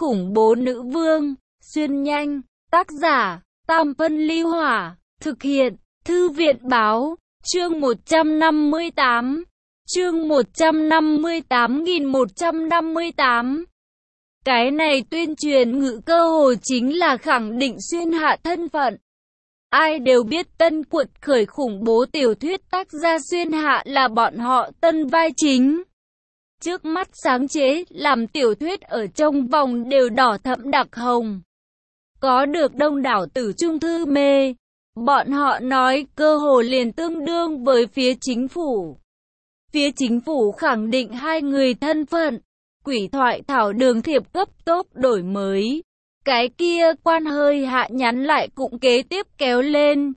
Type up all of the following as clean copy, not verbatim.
khủng bố nữ vương, xuyên nhanh, tác giả, Tam Phân Ly Hỏa, thực hiện, Thư viện Báo, chương 158, chương 158.158. Cái này tuyên truyền ngữ cơ hồ chính là khẳng định xuyên hạ thân phận. Ai đều biết tân quật khởi khủng bố tiểu thuyết tác gia xuyên hạ là bọn họ tân vai chính. Trước mắt sáng chế, làm tiểu thuyết ở trong vòng đều đỏ thẫm đặc hồng. Có được đông đảo tử trung thư mê. Bọn họ nói cơ hồ liền tương đương với phía chính phủ. Phía chính phủ khẳng định hai người thân phận. Quỷ thoại thảo đường thiệp cấp tốc đổi mới. Cái kia quan hơi hạ nhắn lại cũng kế tiếp kéo lên.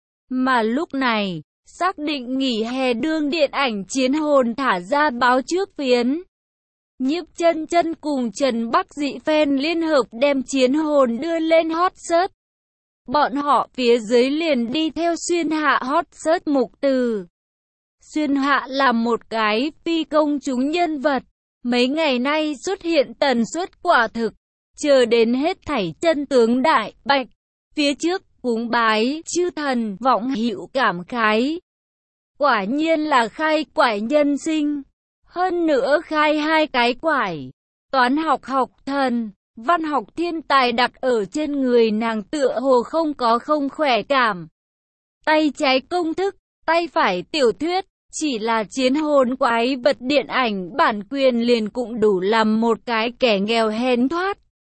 Mà lúc này, xác định nghỉ hè đương điện ảnh Chiến Hồn thả ra báo trước phiến. Nhiếp Chân Chân cùng Trần Bắc Dị fan liên hợp đem Chiến Hồn đưa lên hot search. Bọn họ phía dưới liền đi theo xuyên hạ hot search mục từ. Xuyên hạ là một cái phi công chúng nhân vật. Mấy ngày nay xuất hiện tần suất quả thực. Chờ đến hết thảy chân tướng đại bạch. Phía trước cúng bái chư thần vọng hữu cảm khái. Quả nhiên là khai quải nhân sinh. Hơn nữa khai hai cái quải. Toán học học thần, văn học thiên tài đặt ở trên người nàng tựa hồ không khỏe cảm. Tay trái công thức, tay phải tiểu thuyết. Chỉ là Chiến Hồn quái vật điện ảnh bản quyền liền cũng đủ làm một cái kẻ nghèo hèn thoát.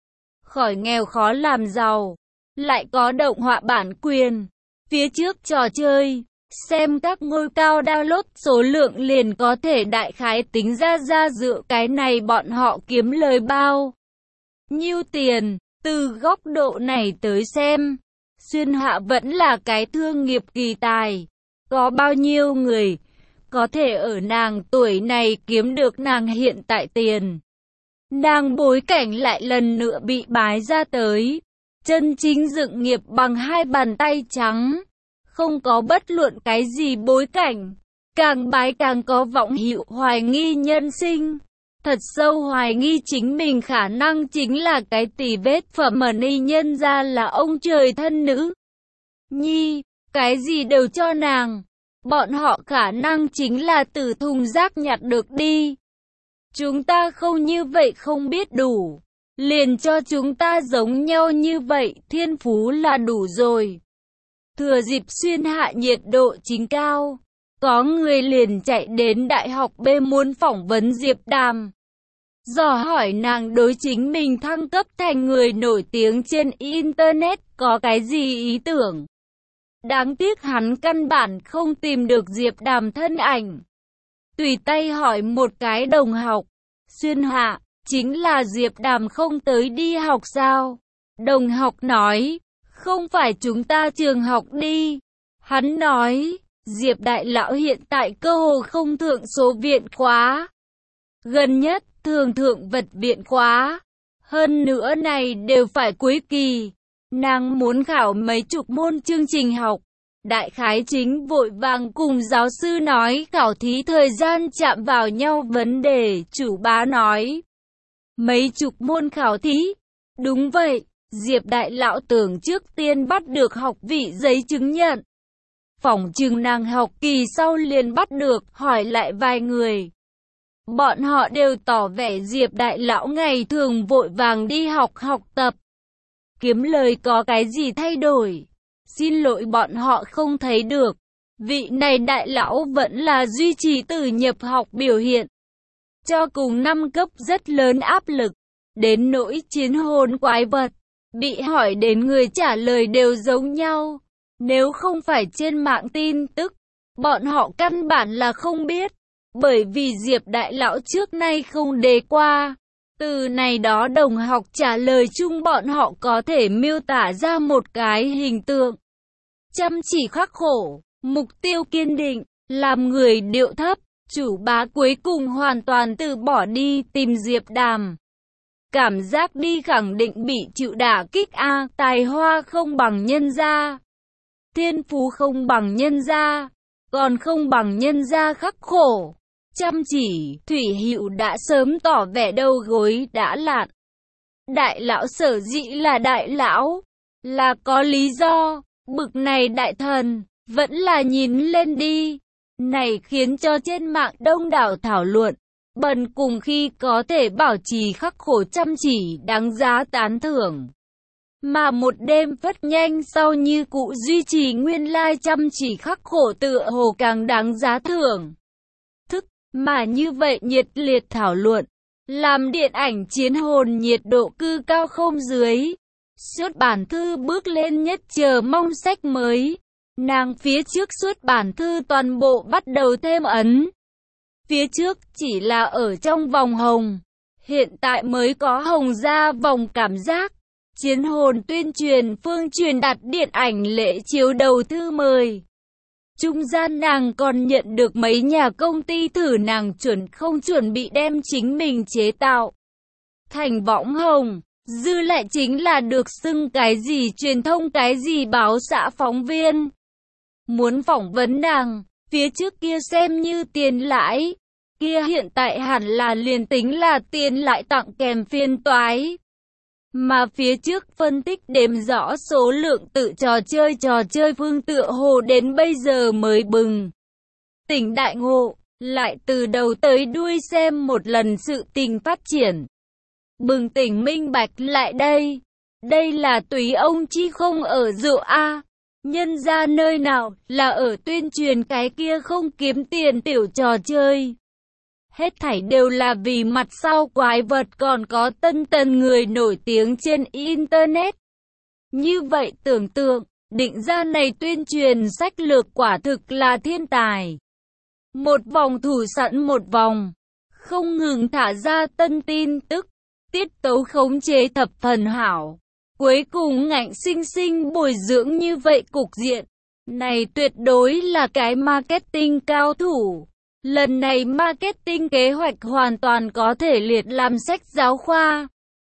Khỏi nghèo khó làm giàu. Lại có động họa bản quyền. Phía trước trò chơi. Xem các ngôi cao download số lượng liền có thể đại khái tính ra dựa cái này bọn họ kiếm lời bao nhiêu tiền. Từ góc độ này tới xem. Xuyên hạ vẫn là cái thương nghiệp kỳ tài. Có bao nhiêu người có thể ở nàng tuổi này kiếm được nàng hiện tại tiền. Nàng bối cảnh lại lần nữa bị bái ra tới. Chân chính dựng nghiệp bằng hai bàn tay trắng. Không có bất luận cái gì bối cảnh. Càng bái càng có vọng hữu hoài nghi nhân sinh. Thật sâu hoài nghi chính mình khả năng chính là cái tỳ vết phẩm y nhân ra là ông trời thân nữ. Nhi, cái gì đều cho nàng. Bọn họ khả năng chính là từ thùng rác nhặt được đi. Chúng ta không như vậy không biết đủ. Liền cho chúng ta giống nhau như vậy, thiên phú là đủ rồi. Thừa dịp xuyên hạ nhiệt độ chính cao. Có người liền chạy đến đại học B muốn phỏng vấn Diệp Đàm. Dò hỏi nàng đối chính mình thăng cấp thành người nổi tiếng trên Internet có cái gì ý tưởng. Đáng tiếc hắn căn bản không tìm được Diệp Đàm thân ảnh. Tùy tay hỏi một cái đồng học. Xuyên hạ, chính là Diệp Đàm không tới đi học sao? Đồng học nói, không phải chúng ta trường học đi. Hắn nói, Diệp đại lão hiện tại cơ hồ không thượng số viện khóa. Gần nhất thường thượng vật viện khóa. Hơn nữa này đều phải cuối kỳ. Nàng muốn khảo mấy chục môn chương trình học. Đại khái chính vội vàng cùng giáo sư nói khảo thí thời gian chạm vào nhau vấn đề. Chủ bá nói. Mấy chục môn khảo thí. Đúng vậy. Diệp đại lão tưởng trước tiên bắt được học vị giấy chứng nhận. Phỏng chừng nàng học kỳ sau liền bắt được. Hỏi lại vài người. Bọn họ đều tỏ vẻ Diệp đại lão ngày thường vội vàng đi học tập. Kiếm lời có cái gì thay đổi? Xin lỗi bọn họ không thấy được. Vị này đại lão vẫn là duy trì từ nhập học biểu hiện. Cho cùng năm cấp rất lớn áp lực. Đến nỗi Chiến Hồn quái vật. Bị hỏi đến người trả lời đều giống nhau. Nếu không phải trên mạng tin tức, bọn họ căn bản là không biết. Bởi vì Diệp đại lão trước nay không đề qua. Từ này đó đồng học trả lời chung bọn họ có thể miêu tả ra một cái hình tượng. Chăm chỉ khắc khổ, mục tiêu kiên định, làm người điệu thấp, chủ bá cuối cùng hoàn toàn từ bỏ đi tìm Diệp Đàm. Cảm giác đi khẳng định bị chịu đả kích tài hoa không bằng nhân gia. Thiên phú không bằng nhân gia, còn không bằng nhân gia khắc khổ. Chăm chỉ, Thủy Hữu đã sớm tỏ vẻ đầu gối đã lạn. Đại lão sở dĩ là đại lão, là có lý do, bực này đại thần, vẫn là nhìn lên đi. Này khiến cho trên mạng đông đảo thảo luận, bần cùng khi có thể bảo trì khắc khổ chăm chỉ đáng giá tán thưởng. Mà một đêm phất nhanh sau như cụ duy trì nguyên lai chăm chỉ khắc khổ tựa hồ càng đáng giá thưởng. Mà như vậy nhiệt liệt thảo luận, làm điện ảnh chiến hồn nhiệt độ cư cao không dưới. Xuất bản thư bước lên nhất chờ mong sách mới. Nàng phía trước xuất bản thư toàn bộ bắt đầu thêm ấn. Phía trước chỉ là ở trong vòng hồng. Hiện tại mới có hồng ra vòng cảm giác. Chiến hồn tuyên truyền phương truyền đạt điện ảnh lễ chiếu đầu thư mời. Trung gian nàng còn nhận được mấy nhà công ty thử nàng chuẩn không chuẩn bị đem chính mình chế tạo thành võng hồng. Dư lại chính là được xưng cái gì truyền thông cái gì báo xã phóng viên. Muốn phỏng vấn nàng, phía trước kia xem như tiền lãi. Kia hiện tại hẳn là liền tính là tiền lãi tặng kèm phiên toái. Mà phía trước phân tích đếm rõ số lượng tự trò chơi phương tựa hồ đến bây giờ mới bừng tỉnh đại ngộ, lại từ đầu tới đuôi xem một lần sự tình phát triển. Bừng tỉnh minh bạch lại đây. Đây là tùy ông chi không ở rượu A. Nhân ra nơi nào là ở tuyên truyền cái kia không kiếm tiền tiểu trò chơi. Hết thảy đều là vì mặt sau quái vật còn có tân người nổi tiếng trên Internet. Như vậy tưởng tượng, định ra này tuyên truyền sách lược quả thực là thiên tài. Một vòng thủ sẵn một vòng, không ngừng thả ra tân tin tức, tiết tấu khống chế thập phần hảo. Cuối cùng ngạnh sinh bồi dưỡng như vậy cục diện. Này tuyệt đối là cái marketing cao thủ. Lần này marketing kế hoạch hoàn toàn có thể liệt làm sách giáo khoa.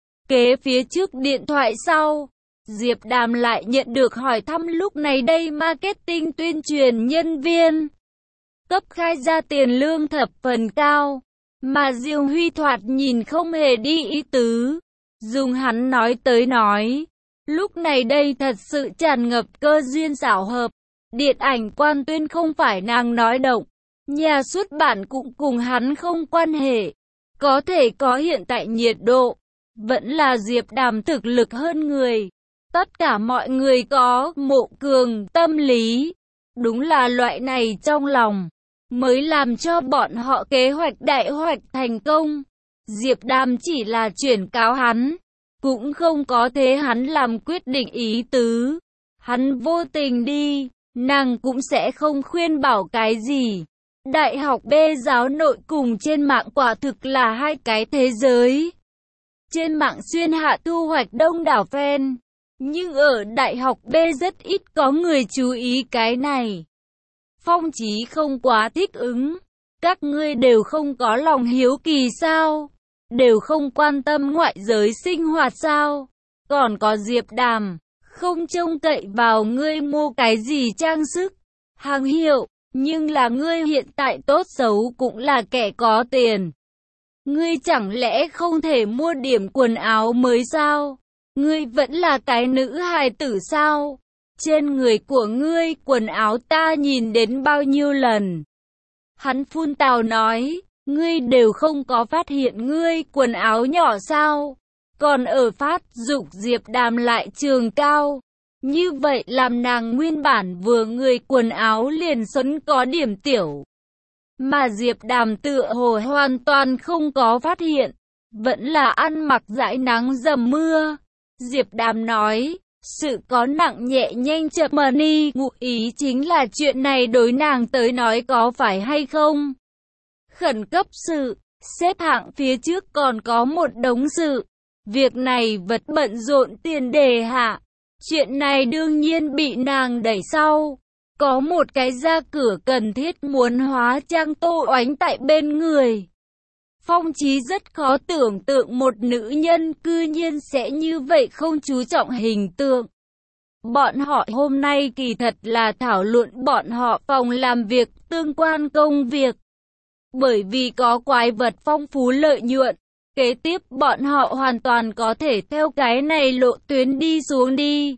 Kế phía trước điện thoại sau, Diệp Đàm lại nhận được hỏi thăm lúc này đây marketing tuyên truyền nhân viên. Cấp khai ra tiền lương thập phần cao, mà Diêu Huy thoạt nhìn không hề đi ý tứ. Dùng hắn nói tới nói, lúc này đây thật sự tràn ngập cơ duyên xảo hợp. Điện ảnh quan tuyên không phải nàng nói động. Nhà xuất bản cũng cùng hắn không quan hệ. Có thể có hiện tại nhiệt độ, vẫn là Diệp Đàm thực lực hơn người. Tất cả mọi người có mộ cường tâm lý. Đúng là loại này trong lòng, mới làm cho bọn họ kế hoạch đại hoạch thành công. Diệp Đàm chỉ là chuyển cáo hắn, cũng không có thế hắn làm quyết định ý tứ. Hắn vô tình đi, nàng cũng sẽ không khuyên bảo cái gì. Đại học B giáo nội cùng trên mạng quả thực là hai cái thế giới. Trên mạng xuyên hạ thu hoạch đông đảo fan, nhưng ở đại học B rất ít có người chú ý cái này. Phong Chí không quá thích ứng. Các ngươi đều không có lòng hiếu kỳ sao? Đều không quan tâm ngoại giới sinh hoạt sao? Còn có Diệp Đàm, không trông cậy vào ngươi mua cái gì trang sức, hàng hiệu. Nhưng là ngươi hiện tại tốt xấu cũng là kẻ có tiền. Ngươi chẳng lẽ không thể mua điểm quần áo mới sao? Ngươi vẫn là cái nữ hài tử sao? Trên người của ngươi quần áo ta nhìn đến bao nhiêu lần? Hắn phun tào nói, ngươi đều không có phát hiện ngươi quần áo nhỏ sao? Còn ở phát dục Diệp Đàm lại trường cao. Như vậy làm nàng nguyên bản vừa người quần áo liền xuân có điểm tiểu. Mà Diệp Đàm tựa hồ hoàn toàn không có phát hiện. Vẫn là ăn mặc dãi nắng dầm mưa. Diệp Đàm nói, sự có nặng nhẹ nhanh chậm money, ngụ ý chính là chuyện này đối nàng tới nói có phải hay không. Khẩn cấp sự, xếp hạng phía trước còn có một đống sự. Việc này vật bận rộn tiền đề hạ. Chuyện này đương nhiên bị nàng đẩy sau. Có một cái ra cửa cần thiết muốn hóa trang Tô Oánh tại bên người. Phong Chí rất khó tưởng tượng một nữ nhân cư nhiên sẽ như vậy không chú trọng hình tượng. Bọn họ hôm nay kỳ thật là thảo luận bọn họ phòng làm việc tương quan công việc. Bởi vì có quái vật phong phú lợi nhuận, Kế tiếp bọn họ hoàn toàn có thể theo cái này lộ tuyến đi xuống đi.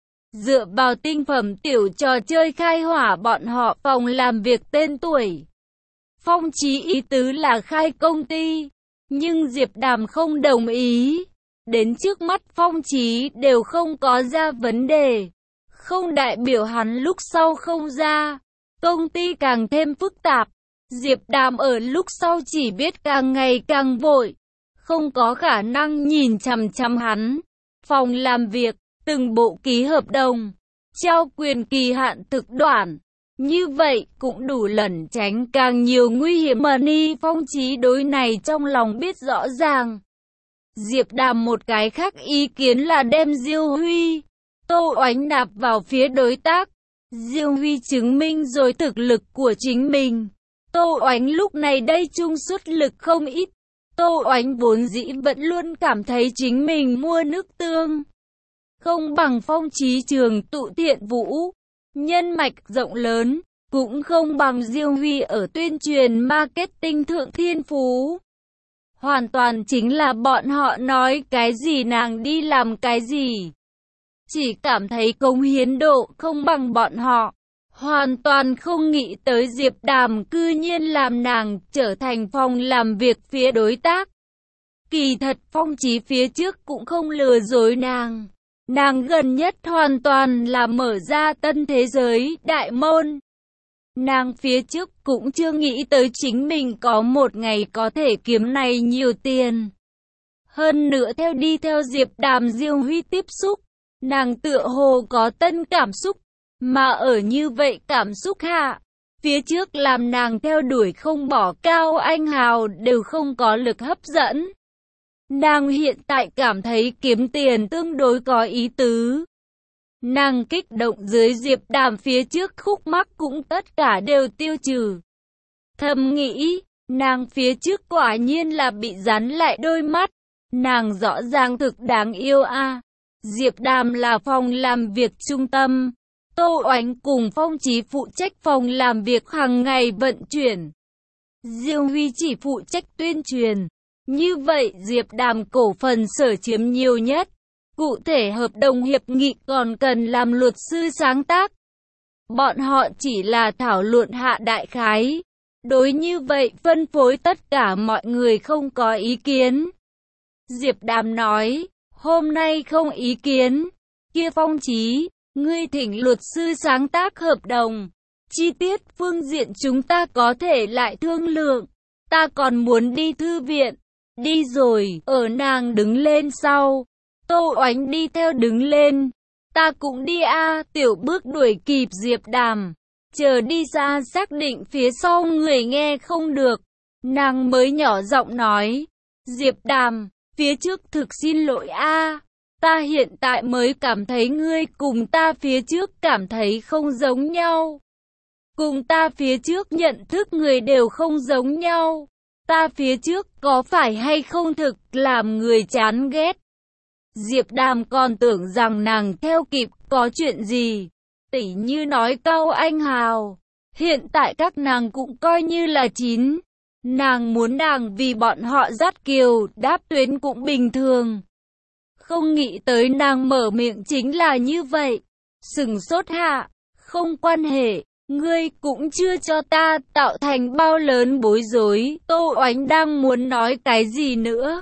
Dựa vào tinh phẩm tiểu trò chơi khai hỏa bọn họ phòng làm việc tên tuổi. Phong Chí ý tứ là khai công ty, nhưng Diệp Đàm không đồng ý. Đến trước mắt Phong Chí đều không có ra vấn đề, không đại biểu hắn lúc sau không ra. Công ty càng thêm phức tạp, Diệp Đàm ở lúc sau chỉ biết càng ngày càng vội, không có khả năng nhìn chằm chằm hắn. Phòng làm việc, từng bộ ký hợp đồng, trao quyền kỳ hạn thực đoạn. Như vậy cũng đủ lẩn tránh càng nhiều nguy hiểm. Ni Phong Chí đối này trong lòng biết rõ ràng. Diệp Đàm một cái khác ý kiến là đem Diêu Huy, Tô Oánh nạp vào phía đối tác. Diêu Huy chứng minh rồi thực lực của chính mình. Tô Oánh lúc này đây chung suất lực không ít. Tô Oánh vốn dĩ vẫn luôn cảm thấy chính mình mua nước tương không bằng Phong Chí trường tụ thiện vũ, nhân mạch rộng lớn, cũng không bằng Diêu Huy ở tuyên truyền marketing thượng thiên phú. Hoàn toàn chính là bọn họ nói cái gì nàng đi làm cái gì. Chỉ cảm thấy cống hiến độ không bằng bọn họ. Hoàn toàn không nghĩ tới Diệp Đàm cư nhiên làm nàng trở thành phòng làm việc phía đối tác. Kỳ thật Phong Chí phía trước cũng không lừa dối nàng. Nàng gần nhất hoàn toàn là mở ra tân thế giới đại môn. Nàng phía trước cũng chưa nghĩ tới chính mình có một ngày có thể kiếm này nhiều tiền. Hơn nữa đi theo Diệp Đàm Diêu Huy tiếp xúc, nàng tựa hồ có tân cảm xúc, mà ở như vậy cảm xúc hạ, phía trước làm nàng theo đuổi không bỏ Cao Anh Hào đều không có lực hấp dẫn. Nàng hiện tại cảm thấy kiếm tiền tương đối có ý tứ. Nàng kích động dưới Diệp Đàm phía trước khúc mắc cũng tất cả đều tiêu trừ. Thầm nghĩ, nàng phía trước quả nhiên là bị dán lại đôi mắt. Nàng rõ ràng thực đáng yêu a. Diệp Đàm là phòng làm việc trung tâm. Tô Oánh cùng Phong Chí phụ trách phòng làm việc hàng ngày vận chuyển. Diêu Huy chỉ phụ trách tuyên truyền. Như vậy Diệp Đàm cổ phần sở chiếm nhiều nhất. Cụ thể hợp đồng hiệp nghị còn cần làm luật sư sáng tác. Bọn họ chỉ là thảo luận hạ đại khái. Đối như vậy phân phối tất cả mọi người không có ý kiến. Diệp Đàm nói, hôm nay không ý kiến. Kia Phong Chí, ngươi thỉnh luật sư sáng tác hợp đồng. Chi tiết phương diện chúng ta có thể lại thương lượng. Ta còn muốn đi thư viện. Đi rồi, ở nàng đứng lên sau. Tô Oánh đi theo đứng lên. Ta cũng đi a. Tiểu bước đuổi kịp Diệp Đàm. Chờ đi ra xác định phía sau người nghe không được. Nàng mới nhỏ giọng nói. Diệp Đàm, phía trước thực xin lỗi a. Ta hiện tại mới cảm thấy ngươi cùng ta phía trước cảm thấy không giống nhau. Cùng ta phía trước nhận thức người đều không giống nhau. Ta phía trước có phải hay không thực làm người chán ghét. Diệp Đàm còn tưởng rằng nàng theo kịp có chuyện gì. Tỉ như nói Cao Anh Hào. Hiện tại các nàng cũng coi như là chín. Nàng muốn nàng vì bọn họ dắt kiều đáp tuyến cũng bình thường. Không nghĩ tới nàng mở miệng chính là như vậy. Sừng sốt hạ. Không quan hệ. Ngươi cũng chưa cho ta tạo thành bao lớn bối rối. Tô Oánh đang muốn nói cái gì nữa.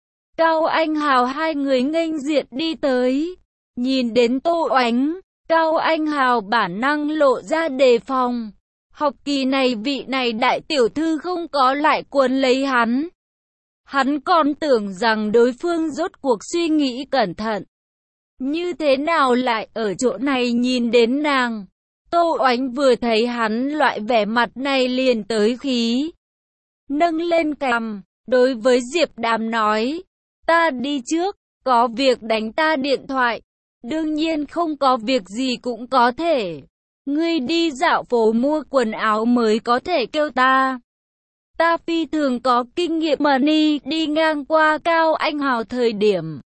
Cao Anh Hào hai người nghênh diện đi tới. Nhìn đến Tô Oánh, Cao Anh Hào bản năng lộ ra đề phòng. Học kỳ này vị này đại tiểu thư không có lại cuốn lấy hắn. Hắn còn tưởng rằng đối phương rốt cuộc suy nghĩ cẩn thận. Như thế nào lại ở chỗ này nhìn đến nàng. Tô Oánh vừa thấy hắn loại vẻ mặt này liền tới khí. Nâng lên cằm, đối với Diệp Đàm nói. Ta đi trước, có việc đánh ta điện thoại. Đương nhiên không có việc gì cũng có thể. Ngươi đi dạo phố mua quần áo mới có thể kêu ta. Ta phi thường có kinh nghiệm mà đi ngang qua Cao Anh Hào thời điểm.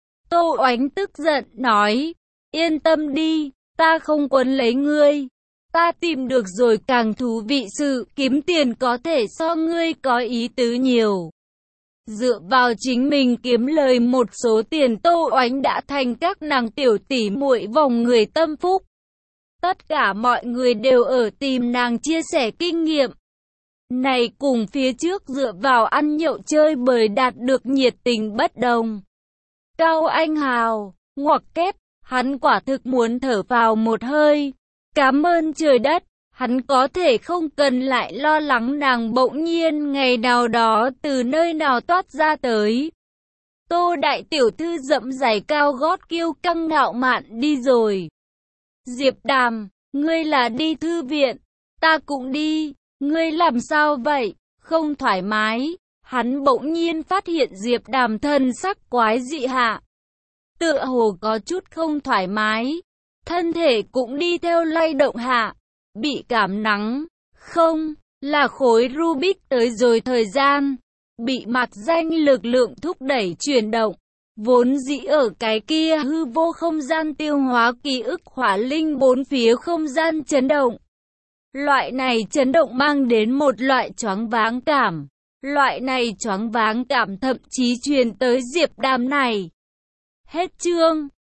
Tô Oánh tức giận nói. Yên tâm đi, ta không quấn lấy ngươi. Ta tìm được rồi càng thú vị sự kiếm tiền có thể so ngươi có ý tứ nhiều. Dựa vào chính mình kiếm lời một số tiền, Tô Oánh đã thành các nàng tiểu tỷ muội vòng người tâm phúc. Tất cả mọi người đều ở tìm nàng chia sẻ kinh nghiệm. Này cùng phía trước dựa vào ăn nhậu chơi bời đạt được nhiệt tình bất đồng. Cao Anh Hào, ngoặc kép, hắn quả thực muốn thở vào một hơi. Cảm ơn trời đất, hắn có thể không cần lại lo lắng nàng bỗng nhiên ngày nào đó từ nơi nào toát ra tới. Tô đại tiểu thư dẫm giày cao gót kiêu căng ngạo mạn đi rồi. Diệp Đàm, ngươi là đi thư viện, ta cũng đi, ngươi làm sao vậy, không thoải mái. Hắn bỗng nhiên phát hiện Diệp Đàm thân sắc quái dị hạ. Tựa hồ có chút không thoải mái, thân thể cũng đi theo lay động hạ, bị cảm nắng, không, là khối Rubik tới rồi thời gian, bị mặt danh lực lượng thúc đẩy chuyển động, vốn dĩ ở cái kia hư vô không gian tiêu hóa ký ức hỏa linh bốn phía không gian chấn động. Loại này chấn động mang đến một loại choáng váng cảm, loại này choáng váng cảm thậm chí truyền tới Diệp Đàm này. Hết chương.